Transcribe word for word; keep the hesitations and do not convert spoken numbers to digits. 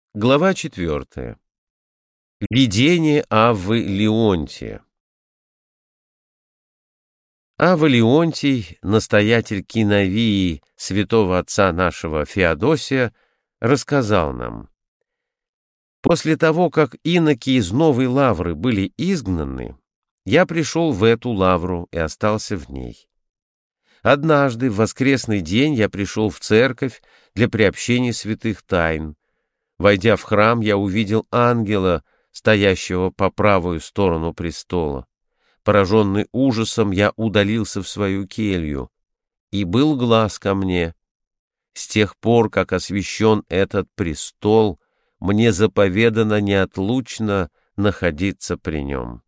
Глава четвертая. Видение Аввы Леонтия. Авва Леонтий, настоятель киновии святого отца нашего Феодосия, рассказал нам: «После того, как иноки из Новой Лавры были изгнаны, я пришел в эту лавру и остался в ней. Однажды, в воскресный день, я пришел в церковь для приобщения святых тайн. Войдя в храм, я увидел ангела, стоящего по правую сторону престола. Пораженный ужасом, я удалился в свою келью, и был глас ко мне: с тех пор, как освящен этот престол, мне заповедано неотлучно находиться при нем.